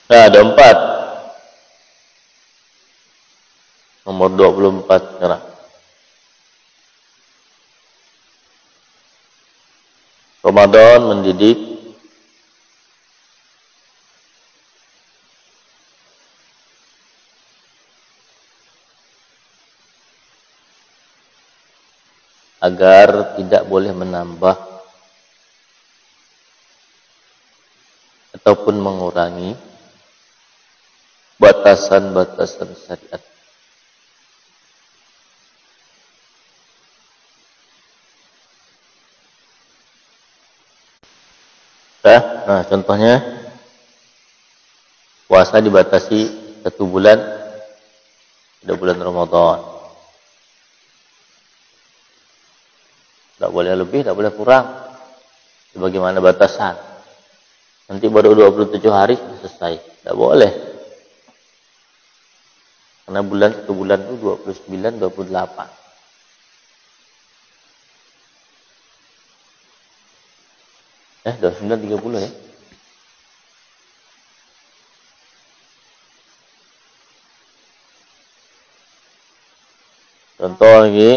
Nah, ada 4. Nomor 24 sekarang. Ramadan mendidik agar tidak boleh menambah ataupun mengurangi batasan-batasan syariat. Nah, contohnya puasa dibatasi 1 bulan, ada bulan Ramadan. Tidak boleh lebih, tidak boleh kurang. Sebagaimana batasan. Nanti baru 27 hari selesai. Tidak boleh. Karena 1 bulan itu 29, 28. 29, 30 ya. Contoh lagi,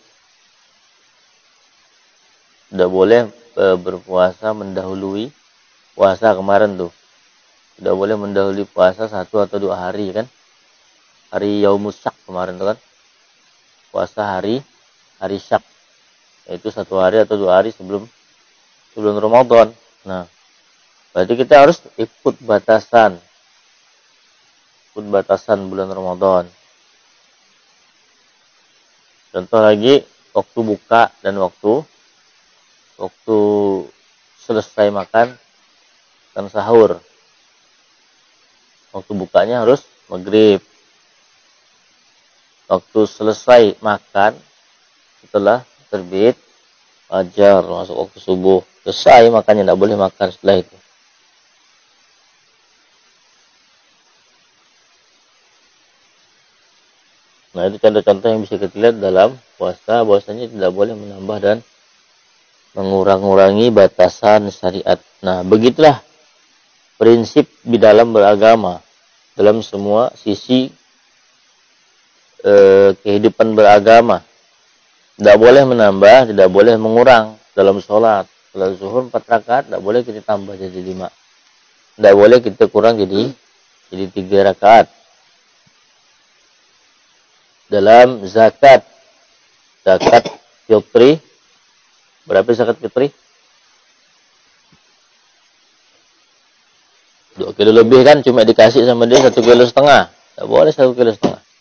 tidak boleh berpuasa mendahului puasa kemarin tuh. Tidak boleh mendahului puasa 1 atau 2 hari kan. Hari Yaumus Syak kemarin tuh kan. Puasa hari Syak. Yaitu 1 hari atau 2 hari sebelum Ramadan. Nah, berarti kita harus ikut batasan bulan Ramadan. Contoh lagi, waktu buka dan waktu selesai makan dan sahur. Waktu bukanya harus maghrib. Waktu selesai makan setelah terbit fajar, masuk waktu subuh. Selesai makannya, tidak boleh makan setelah itu. Nah, itu contoh-contoh yang bisa kita lihat dalam puasa, bahwasanya tidak boleh menambah dan mengurangi batasan syariat. Nah, begitulah prinsip di dalam beragama, dalam semua sisi kehidupan beragama. Tidak boleh menambah, tidak boleh mengurang dalam sholat. Kalau zuhur 4 rakaat, tidak boleh kita tambah jadi 5. Tidak boleh kita kurang jadi 3 rakaat. Dalam zakat fitri, berapa zakat fitri? 2 kilo lebih kan, cuma dikasih sama dia 1,5 kilo. Tidak boleh 1,5 kilo.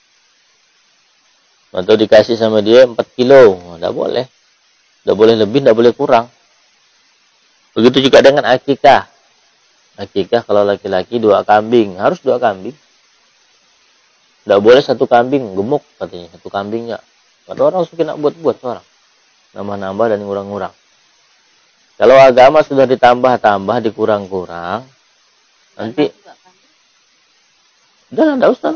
Atau dikasih sama dia 4 kilo. Tidak boleh. Tidak boleh lebih, tidak boleh kurang. Begitu juga dengan akikah. Akikah kalau laki-laki 2 kambing. Harus 2 kambing. Tidak boleh 1 kambing. Gemuk katanya. 1 kambingnya. Ada orang suka nak buat-buat orang. Nambah-nambah dan ngurang-ngurang. Kalau agama sudah ditambah-tambah, dikurang-kurang. Nanti. Udah, tidak usah.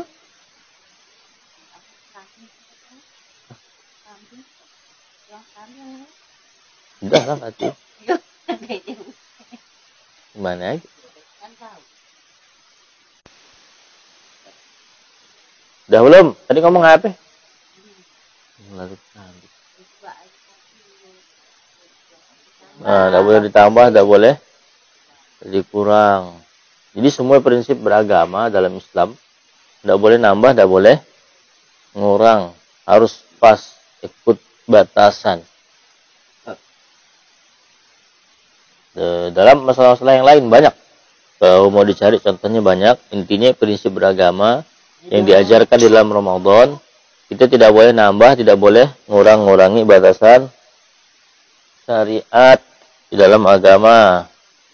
Udah lah, mati. Gimana aja. Udah belum? Tadi ngomong apa? Nah, tidak boleh ditambah, tidak boleh dikurang. Jadi semua prinsip beragama dalam Islam, tidak boleh nambah, tidak boleh ngurang. Harus pas, ikut batasan. Dalam masalah-masalah yang lain banyak. Kalau mau dicari contohnya banyak. Intinya prinsip beragama yang diajarkan di dalam Ramadan, kita tidak boleh nambah, tidak boleh ngurang-ngurangi batasan syariat di dalam agama.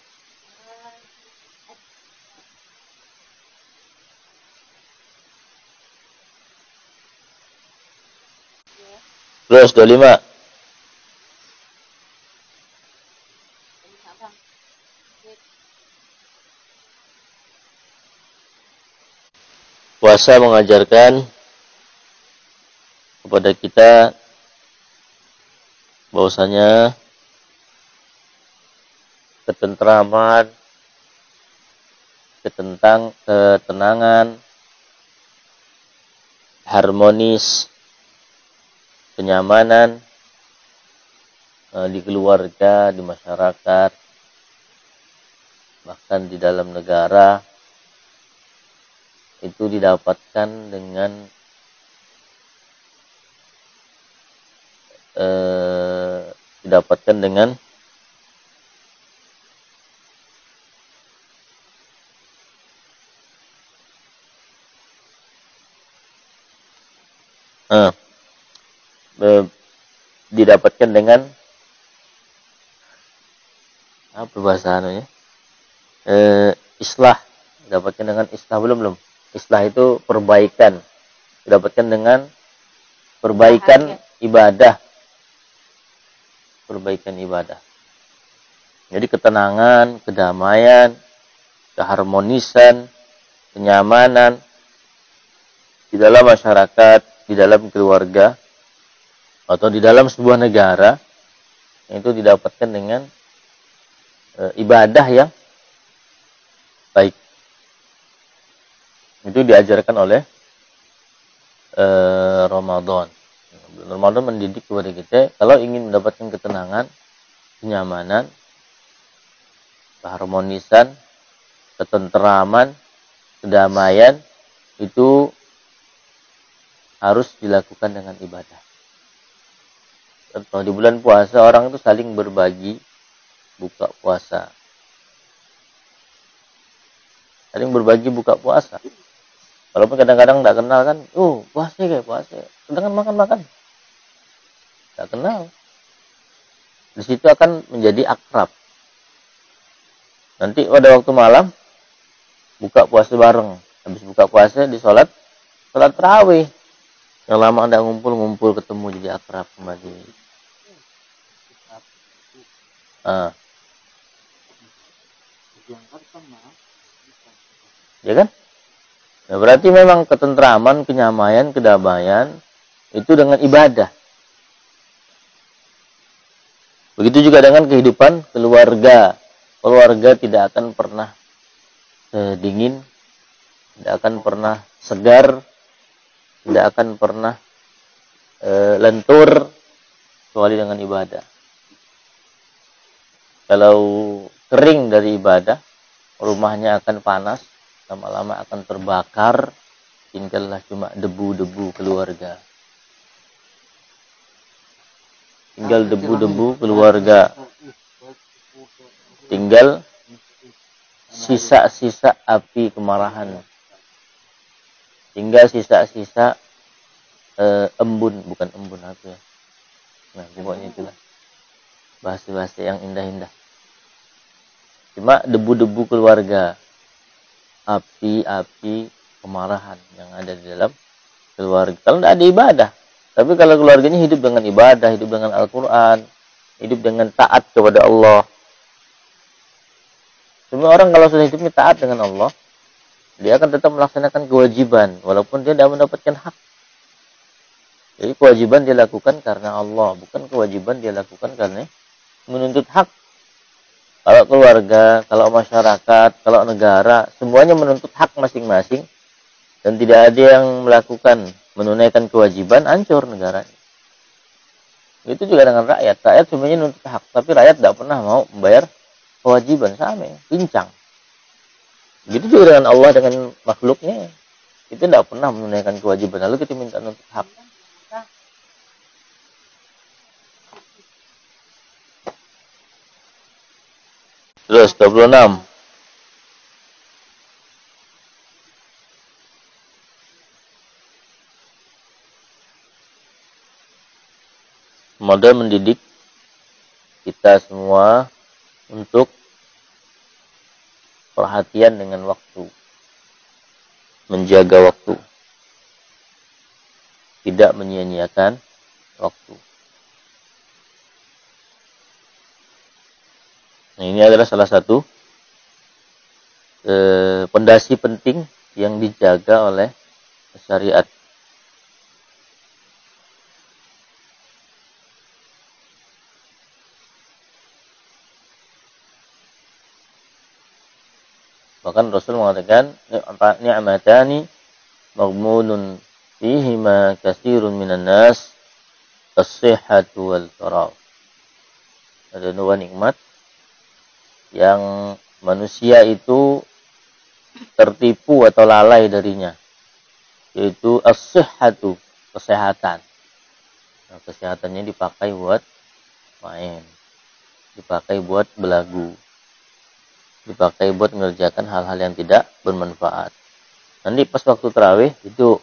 Terus 25. Puasa mengajarkan kepada kita bahwasanya ketentraman ketenangan, harmonis, kenyamanan di keluarga, di masyarakat, bahkan di dalam negara, itu didapatkan dengan didapatkan dengan didapatkan dengan apa bahasannya? Islah, didapatkan dengan islah. Belum. Islah itu perbaikan. Didapatkan dengan perbaikan ibadah. Perbaikan ibadah. Jadi ketenangan, kedamaian, keharmonisan, kenyamanan di dalam masyarakat, di dalam keluarga, atau di dalam sebuah negara, itu didapatkan dengan ibadah yang baik. Itu diajarkan oleh Ramadan. Ramadan mendidik kepada kita, kalau ingin mendapatkan ketenangan, kenyamanan, keharmonisan, ketenteraman, kedamaian, itu harus dilakukan dengan ibadah. Contoh, di bulan puasa orang itu saling berbagi buka puasa. Saling berbagi buka puasa. Walaupun kadang-kadang tidak kenal kan, puasa kayak puasa. Sedangkan makan-makan. Tidak kenal. Di situ akan menjadi akrab. Nanti pada waktu malam, buka puasa bareng. Habis buka puasa di sholat tarawih. Yang lama tidak ngumpul ketemu jadi akrab kembali. Ya kan? Nah, berarti memang ketenteraman, kenyamanan, kedamaian itu dengan ibadah. Begitu juga dengan kehidupan keluarga. Keluarga tidak akan pernah dingin, tidak akan pernah segar, tidak akan pernah lentur kecuali dengan ibadah. Kalau kering dari ibadah, rumahnya akan panas, lama-lama akan terbakar, tinggallah cuma debu-debu keluarga. Tinggal debu-debu keluarga. Tinggal sisa-sisa api kemarahan. Tinggal sisa-sisa bukan embun apa ya. Nah, pokoknya itulah. Bahasa-bahasa yang indah-indah. Cuma debu-debu keluarga. Api-api kemarahan yang ada di dalam keluarga. Kalau tidak ada ibadah. Tapi kalau keluarganya hidup dengan ibadah, hidup dengan Al-Quran, hidup dengan taat kepada Allah. Semua orang kalau sudah hidupnya taat dengan Allah, dia akan tetap melaksanakan kewajiban, walaupun dia tidak mendapatkan hak. Jadi kewajiban dia lakukan karena Allah, bukan kewajiban dia lakukan karena menuntut hak. Kalau keluarga, kalau masyarakat, kalau negara, semuanya menuntut hak masing-masing, dan tidak ada yang melakukan menunaikan kewajiban, hancur negara. Itu juga dengan rakyat. Rakyat semuanya menuntut hak, tapi rakyat tidak pernah mau membayar kewajiban, sama ya, pincang. Begitu juga dengan Allah, dengan makhluknya, itu tidak pernah menunaikan kewajiban, lalu kita minta menuntut hak. Terus 26. Model mendidik kita semua untuk perhatian dengan waktu. Menjaga waktu. Tidak menyia-nyiakan waktu. Nah, ini adalah salah satu pondasi penting yang dijaga oleh syariat. Bahkan Rasul mengatakan ni'matani maghmunun fihima katsirun minan nas as-sihhatu wal faragh. Ada dua nikmat yang manusia itu tertipu atau lalai darinya, yaitu as-sihhatu, kesehatan. Nah, kesehatannya dipakai buat main, dipakai buat belagu, dipakai buat mengerjakan hal-hal yang tidak bermanfaat. Nanti pas waktu tarawih itu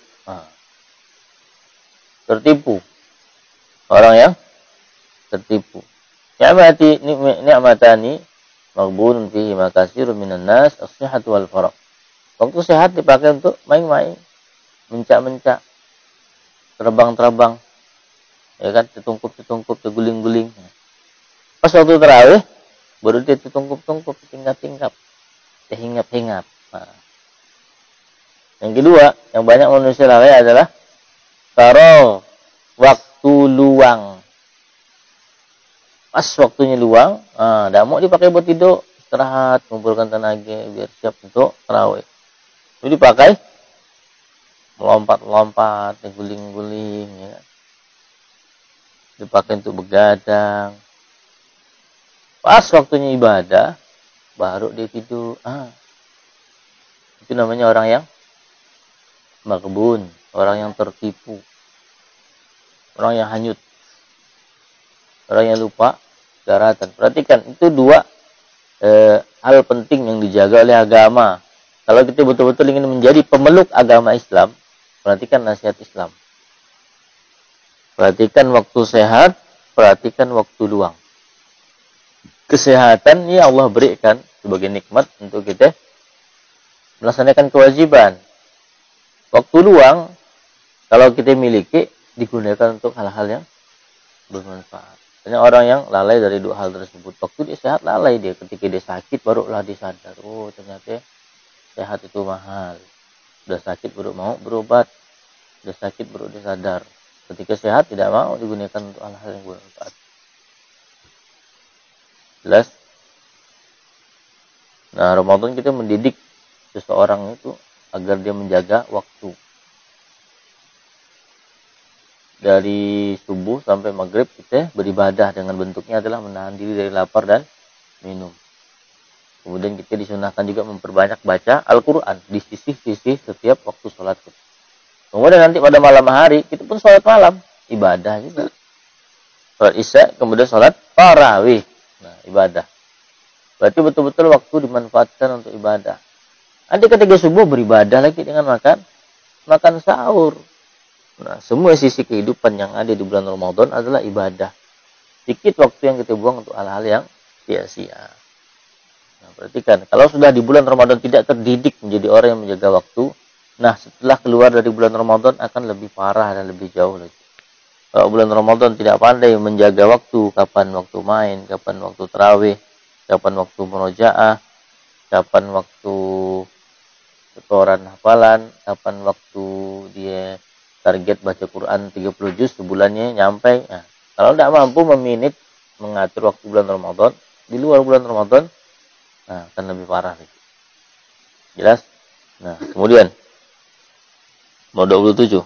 tertipu. Orang yang tertipu. Ni'matani maghbunun fihi ma katsirun minan nas as-sihhatu wal faragh. Waktu sehat dipakai untuk main-main, mencak-mencak, terbang-terbang, ya kan, tetungkup, teguling-guling. Pas waktu tarawih baru dia tetungkup-tungkup, tingkap-tingkap, hinggap-hinggap. Nah. Yang kedua, yang banyak manusia lalai adalah taruh waktu luang. Pas waktunya luang, tidak mau dipakai buat tidur, istirahat, mengumpulkan tenaga biar siap untuk tarawih. Itu dipakai melompat-lompat, guling-guling, ya. Dipakai untuk begadang. Pas waktunya ibadah, baru dia tidur. Itu namanya orang yang maghbun, orang yang tertipu, orang yang hanyut, orang yang lupa daratan. Perhatikan, itu dua hal penting yang dijaga oleh agama. Kalau kita betul-betul ingin menjadi pemeluk agama Islam, perhatikan nasihat Islam. Perhatikan waktu sehat, perhatikan waktu luang. Kesehatan ini Allah berikan sebagai nikmat untuk kita melaksanakan kewajiban. Waktu luang, kalau kita miliki, digunakan untuk hal-hal yang bermanfaat. Banyak orang yang lalai dari dua hal tersebut. Waktu dia sehat, lalai dia. Ketika dia sakit, barulah dia sadar. Oh, ternyata sehat itu mahal. Sudah sakit, baru mau berobat. Sudah sakit, baru dia sadar. Ketika sehat, tidak mau digunakan untuk hal-hal yang bermanfaat. Jelas? Nah, Ramadan kita mendidik seseorang itu agar dia menjaga waktu. Dari subuh sampai maghrib kita beribadah dengan bentuknya adalah menahan diri dari lapar dan minum. Kemudian kita disunahkan juga memperbanyak baca Al-Quran di sisi-sisi setiap waktu sholat kita. Kemudian nanti pada malam hari kita pun sholat malam, ibadah juga. Sholat isya, kemudian sholat tarawih. Nah, ibadah. Berarti betul-betul waktu dimanfaatkan untuk ibadah. Nanti ketika subuh beribadah lagi dengan makan sahur. Nah, semua sisi kehidupan yang ada di bulan Ramadan adalah ibadah. Sedikit waktu yang kita buang untuk hal-hal yang sia-sia. Nah, perhatikan, kalau sudah di bulan Ramadan tidak terdidik menjadi orang yang menjaga waktu, nah setelah keluar dari bulan Ramadan akan lebih parah dan lebih jauh lagi. Kalau bulan Ramadan tidak pandai menjaga waktu, kapan waktu main, kapan waktu tarawih, kapan waktu murojaah, kapan waktu setoran hafalan, kapan waktu dia target baca Quran 30 juz sebulannya nyampe. Nah, kalau tidak mampu meminit mengatur waktu bulan Ramadan, di luar bulan Ramadan, nah, akan lebih parah lagi. Jelas? Nah, kemudian nomor 27.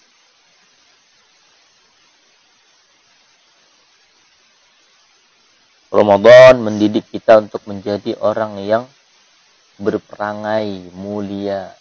Ramadan mendidik kita untuk menjadi orang yang berperangai mulia.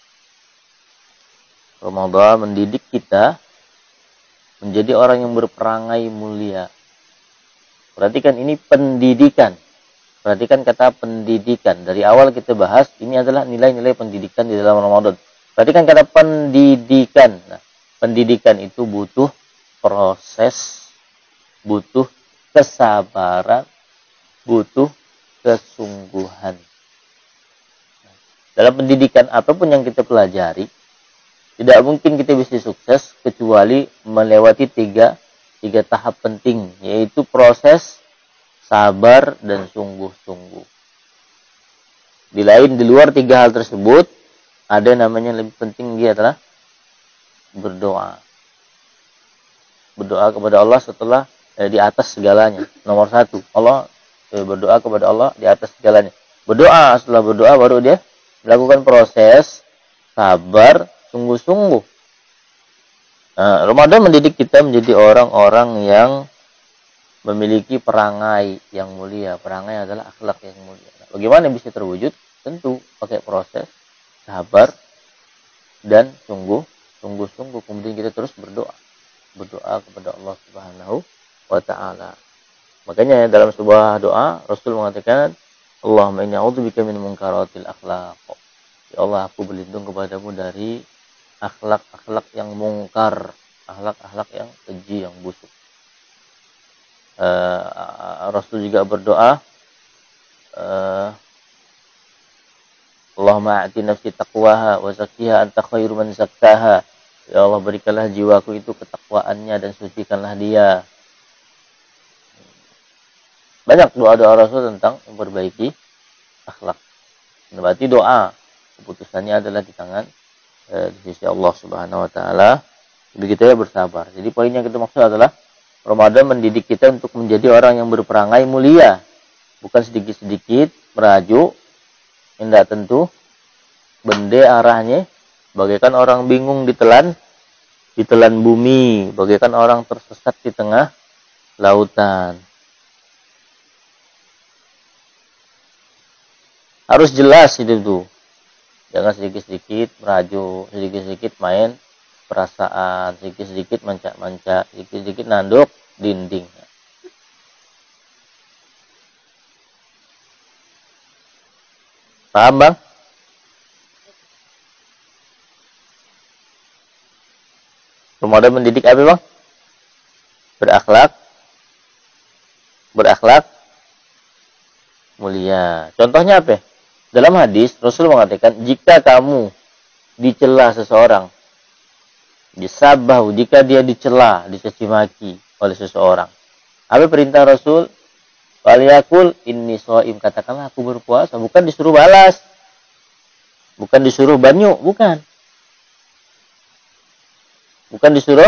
Ramadan mendidik kita menjadi orang yang berperangai mulia. Perhatikan, ini pendidikan. Perhatikan kata pendidikan. Dari awal kita bahas, ini adalah nilai-nilai pendidikan di dalam Ramadan. Perhatikan kata pendidikan. Nah, pendidikan itu butuh proses, butuh kesabaran, butuh kesungguhan. Dalam pendidikan apapun yang kita pelajari, tidak mungkin kita bisa sukses kecuali melewati tiga tahap penting, yaitu proses, sabar, dan sungguh-sungguh. Di luar tiga hal tersebut, ada namanya yang lebih penting, dia adalah berdoa. Berdoa kepada Allah setelah di atas segalanya. Nomor satu, berdoa kepada Allah di atas segalanya. Berdoa, setelah berdoa baru dia melakukan proses sabar, sungguh-sungguh. Nah, Ramadan mendidik kita menjadi orang-orang yang memiliki perangai yang mulia. Perangai adalah akhlak yang mulia. Nah, bagaimana bisa terwujud? Tentu pakai proses sabar dan sungguh-sungguh. Kemudian kita terus berdoa kepada Allah Subhanahu wa taala. Makanya dalam sebuah doa Rasul mengatakan, Allahumma inni a'udzubika min munkaratil akhlaq. Ya Allah, aku berlindung kepadamu dari akhlak-akhlak yang mungkar, akhlak-akhlak yang keji, yang busuk. Rasul juga berdoa, Allahumma a'ti nafsi taqwaha wa zakkiha anta khairu man zakkaha. Ya Allah, berikanlah jiwaku itu ketakwaannya dan sucikanlah dia. Banyak doa-doa Rasul tentang memperbaiki akhlak. Berarti doa keputusannya adalah di tangan di sisi Allah Subhanahu wa taala. Begitu ya, bersabar. Jadi poin yang kita maksud adalah Ramadan mendidik kita untuk menjadi orang yang berperangai mulia, bukan sedikit-sedikit merajuk, tidak tentu, bende arahnya, bagaikan orang bingung ditelan bumi, bagaikan orang tersesat di tengah lautan. Harus jelas itu. Jangan sedikit-sedikit merajuk, sedikit-sedikit main perasaan, sedikit-sedikit mancak-mancak, sedikit-sedikit nanduk dinding. Paham, Bang? Ramadan mendidik apa, Bang? Berakhlak mulia. Contohnya apa? Dalam hadis Rasul mengatakan, jika kamu dicela seseorang, disabahu, jika dia dicela, dicaci maki oleh seseorang, apa perintah Rasul? Waliyakul inni shaim, katakanlah aku berpuasa, bukan disuruh balas, bukan disuruh banyu, bukan disuruh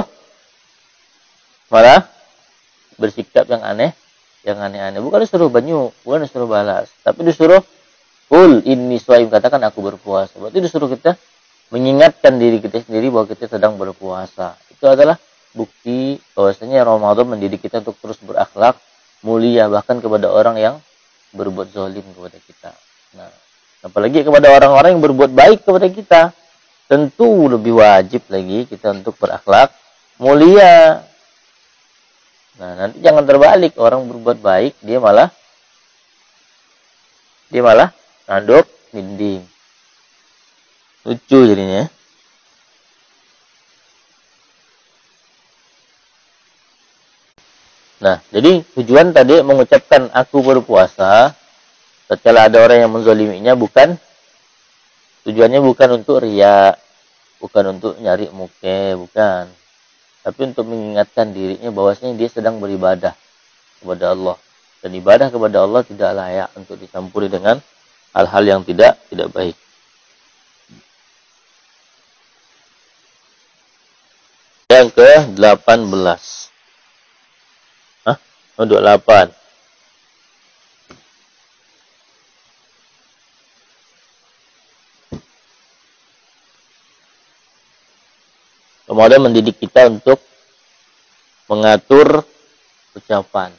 malah bersikap yang aneh-aneh, bukan disuruh banyu, bukan disuruh balas, tapi disuruh qul inni shaim, katakan aku berpuasa. Berarti disuruh kita mengingatkan diri kita sendiri bahwa kita sedang berpuasa. Itu adalah bukti bahwasanya Ramadan mendidik kita untuk terus berakhlak mulia, bahkan kepada orang yang berbuat zalim kepada kita. Nah, apalagi kepada orang-orang yang berbuat baik kepada kita, tentu lebih wajib lagi kita untuk berakhlak mulia. Nah, nanti jangan terbalik, orang berbuat baik dia malah nanduk dinding. Lucu jadinya. Nah, jadi tujuan tadi mengucapkan aku berpuasa, setelah ada orang yang menzaliminya, tujuannya bukan untuk riya, bukan untuk nyari muke, bukan. Tapi untuk mengingatkan dirinya bahwasanya dia sedang beribadah kepada Allah. Dan ibadah kepada Allah tidak layak untuk dicampuri dengan hal-hal yang tidak baik. Yang ke-18. Hah? 28. Ramadan mendidik kita untuk mengatur ucapan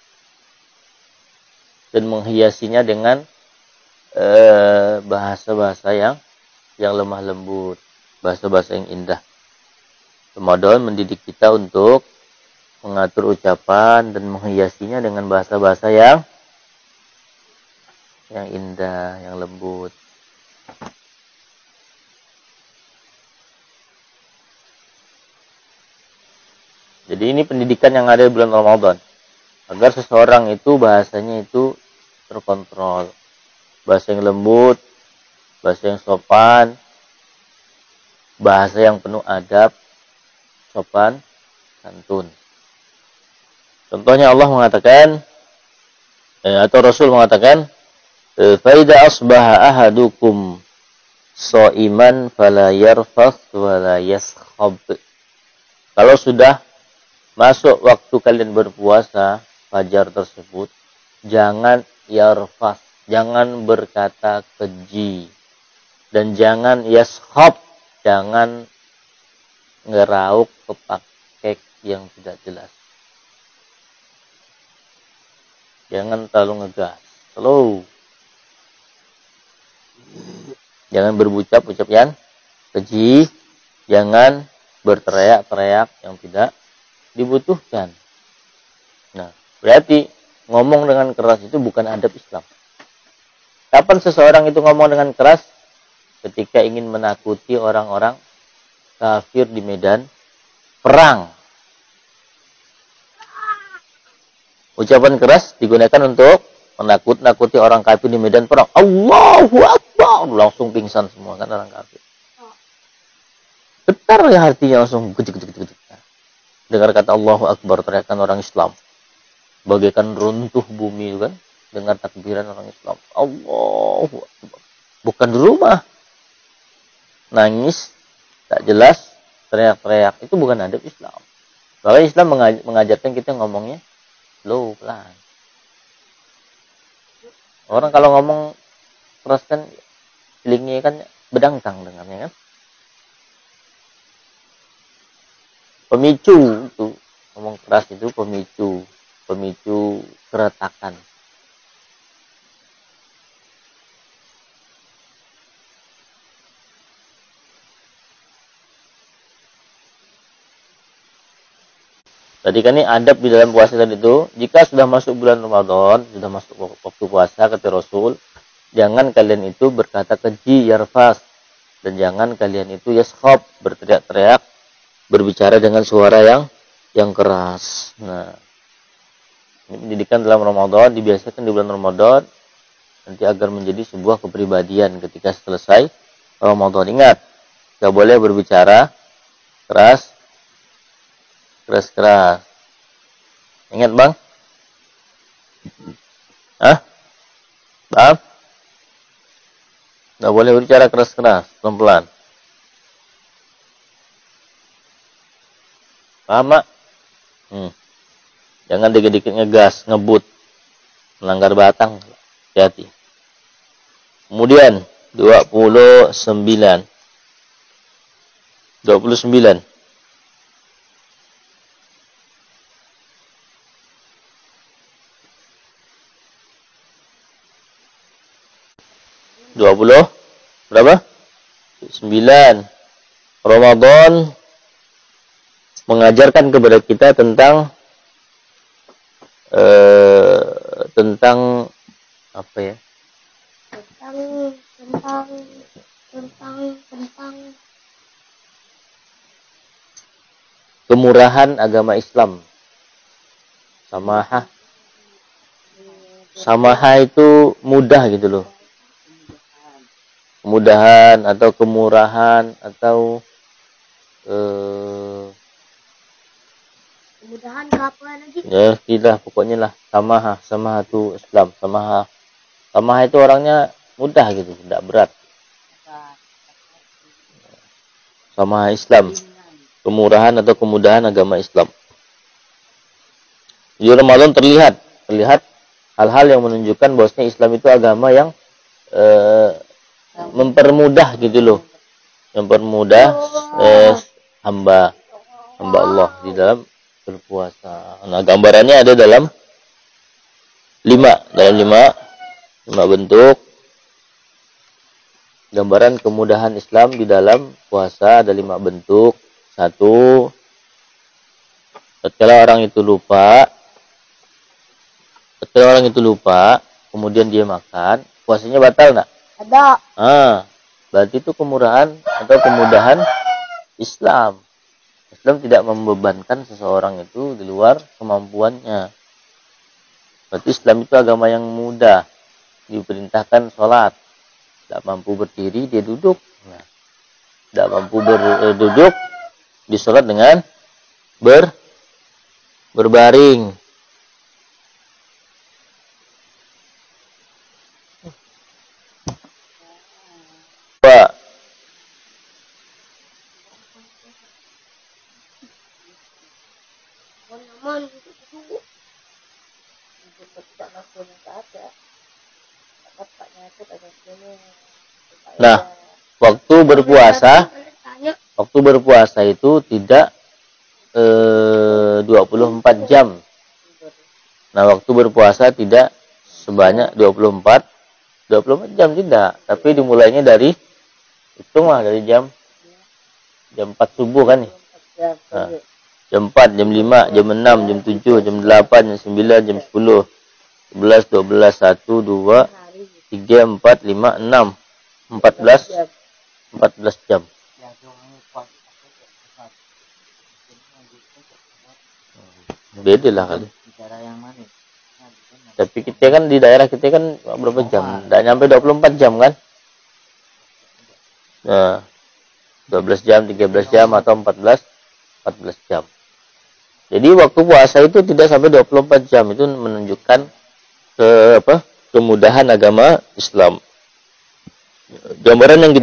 dan menghiasinya dengan bahasa-bahasa yang lemah lembut, bahasa-bahasa yang indah. Ramadan mendidik kita untuk mengatur ucapan dan menghiasinya dengan bahasa-bahasa yang indah, yang lembut. Jadi ini pendidikan yang ada di bulan Ramadan, agar seseorang itu bahasanya itu terkontrol, bahasa yang lembut, bahasa yang sopan, bahasa yang penuh adab, sopan, santun. Contohnya Allah mengatakan, atau Rasul mengatakan, faida asbaha ahadukum sha'iman fala yarfath wala yaskhab. Kalau sudah masuk waktu kalian berpuasa, fajar tersebut, jangan yarfath, jangan berkata keji, Dan jangan yashab, jangan ngerauk ke pakek yang tidak jelas. Jangan terlalu ngegas, slow. Jangan berucap-ucap yang keji, jangan berteriak-teriak yang tidak dibutuhkan. Nah, berarti ngomong dengan keras itu bukan adab Islam. Kapan seseorang itu ngomong dengan keras? Ketika ingin menakuti orang-orang kafir di medan perang. Ucapan keras digunakan untuk menakut-nakuti orang kafir di medan perang. Allahu Akbar. Langsung pingsan semua kan orang kafir. Getar ya hatinya langsung gejek-gejek. Dengar kata Allahu Akbar, teriakan orang Islam. Bagaikan runtuh bumi kan. Dengar takbiran orang Islam. Allahu Akbar. Bukan di rumah. Nangis, tak jelas, teriak-teriak. Itu bukan adab Islam. Bahwa Islam mengajarkan kita ngomongnya slow, pelan. Orang kalau ngomong keras kan, telinganya kan bedangkang dengannya kan. Pemicu itu, ngomong keras itu pemicu keretakan. Tadi kan ini adab di dalam puasa tadi itu, jika sudah masuk bulan Ramadan, sudah masuk waktu puasa, kata Rasul, jangan kalian itu berkata keji, yarfas, dan jangan kalian itu yashab, berteriak-teriak, berbicara dengan suara yang keras. Nah, ini pendidikan dalam Ramadan dibiasakan di bulan Ramadan nanti agar menjadi sebuah kepribadian ketika selesai Ramadan. Ingat, tidak boleh berbicara keras. Ingat bang? Hah? Bang? Tidak boleh berbicara keras-keras, pelan-pelan. Paham, Mak? Jangan dikit-dikit ngegas, ngebut, melanggar batang. Hati-hati. Kemudian 29. 29. 20 berapa? 9. Ramadan mengajarkan kepada kita tentang apa ya? Tentang kemurahan agama Islam. Samaha itu mudah gitu loh. Kemudahan atau kemurahan atau kemudahan apa lagi? Ya, tidak, pokoknya lah samaha itu Islam, samaha itu orangnya mudah gitu, tidak berat. Samaha Islam, kemurahan atau kemudahan agama Islam. Di Ramadan terlihat hal-hal yang menunjukkan bahwasanya Islam itu agama yang mempermudah gitu loh, mempermudah hamba Allah di dalam berpuasa. Nah, gambarannya ada dalam 5 bentuk. Gambaran kemudahan Islam di dalam puasa ada 5 bentuk. 1, tatkala orang itu lupa, kemudian dia makan, puasanya batal enggak? Ada. Berarti itu kemurahan atau kemudahan Islam. Islam tidak membebankan seseorang itu di luar kemampuannya. Berarti Islam itu agama yang mudah. Diperintahkan sholat. Tidak mampu berdiri, dia duduk. Nah, tidak mampu duduk, disolat dengan berbaring. Pak. Nah, waktu berpuasa itu tidak 24 jam. Nah, waktu berpuasa tidak sebanyak 24 jam tidak, tapi dimulainya dari hitunglah dari jam 4 subuh kan nih. Nah, jam 4, jam 5, jam 6, jam 7, jam 8, jam 9, jam 10, 11, 12, 1, 2, 3, 4, 5, 6, 14 jam. Beda lah kali. Tapi kita kan di daerah kita kan berapa jam? Tidak nyampe 24 jam kan? Nah, 12 jam, 13 jam atau 14 jam. Jadi waktu puasa itu tidak sampai 24 jam. Itu menunjukkan kemudahan agama Islam. Gambaran yang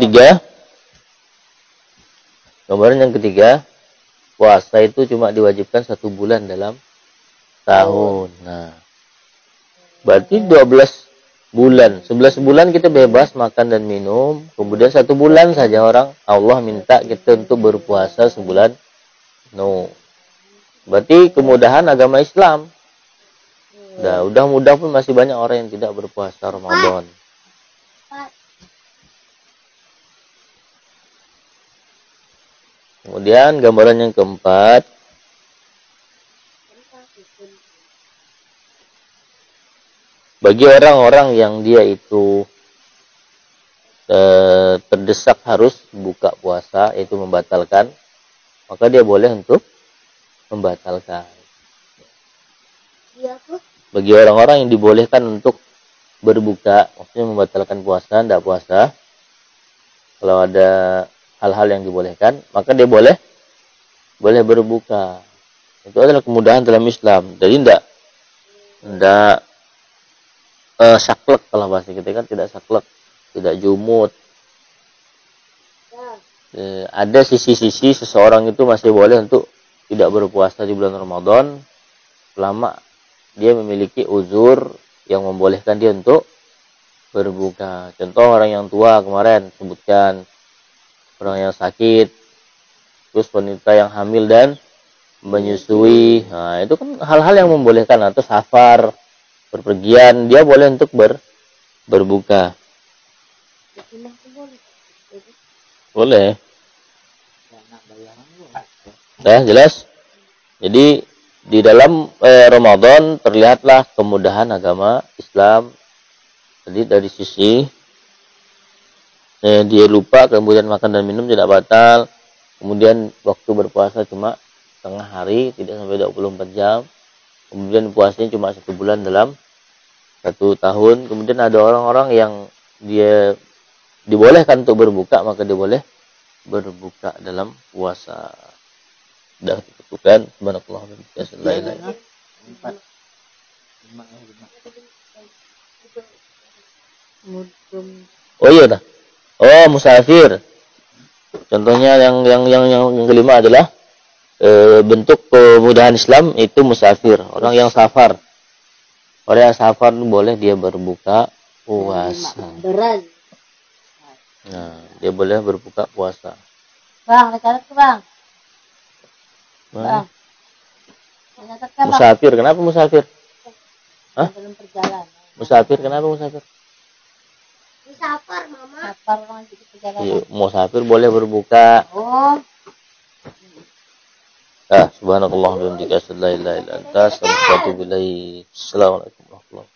ketiga, puasa itu cuma diwajibkan 1 bulan dalam tahun. Nah, berarti 12 bulan. 11 bulan kita bebas makan dan minum. Kemudian 1 bulan saja Allah minta kita untuk berpuasa sebulan. No. Berarti kemudahan agama Islam. Udah mudah pun masih banyak orang yang tidak berpuasa Ramadan. Kemudian gambaran yang keempat, bagi orang-orang yang dia itu terdesak harus buka puasa, yaitu membatalkan, maka dia boleh untuk membatalkan. Bagi orang-orang yang dibolehkan untuk berbuka, maksudnya membatalkan puasa, tidak puasa, kalau ada hal-hal yang dibolehkan, maka dia boleh berbuka. Itu adalah kemudahan dalam Islam. Jadi tidak saklek, kalau bahasa kita kan tidak saklek, tidak jumut. Ada sisi-sisi seseorang itu masih boleh untuk tidak berpuasa di bulan Ramadan selama dia memiliki uzur yang membolehkan dia untuk berbuka. Contoh orang yang tua kemarin sebutkan, orang yang sakit, terus wanita yang hamil dan menyusui. Nah, itu kan hal-hal yang membolehkan, atau safar, berpergian, dia boleh untuk berbuka. Boleh. Nah, jelas. Jadi di dalam Ramadan terlihatlah kemudahan agama Islam. Jadi dari sisi dia lupa, kemudian makan dan minum tidak batal. Kemudian waktu berpuasa cuma setengah hari, tidak sampai 24 jam. Kemudian puasanya cuma 1 bulan dalam 1 tahun. Kemudian ada orang-orang yang dia dibolehkan untuk berbuka, maka dia boleh berbuka dalam puasa. Sudah ditentukan. Subhanallah. Oh iya dah. Oh, musafir. Contohnya yang kelima adalah bentuk kemudahan Islam itu musafir, orang yang safar. Orang yang safar boleh dia berbuka puasa. Nah, dia boleh berbuka puasa. Bang, catat Bang. Bang. Musafir, kenapa musafir? Hah? Dalam perjalanan. Musafir, kenapa musafir? Musafir, Mama. Safar orang di perjalanan. Iya, musafir boleh berbuka. Oh. Subhanallah wa bihamdihi, asyhadu an la ilaha illa anta, astaghfiruka wa atubu ilaik. Assalamualaikum warahmatullahi wabarakatuh.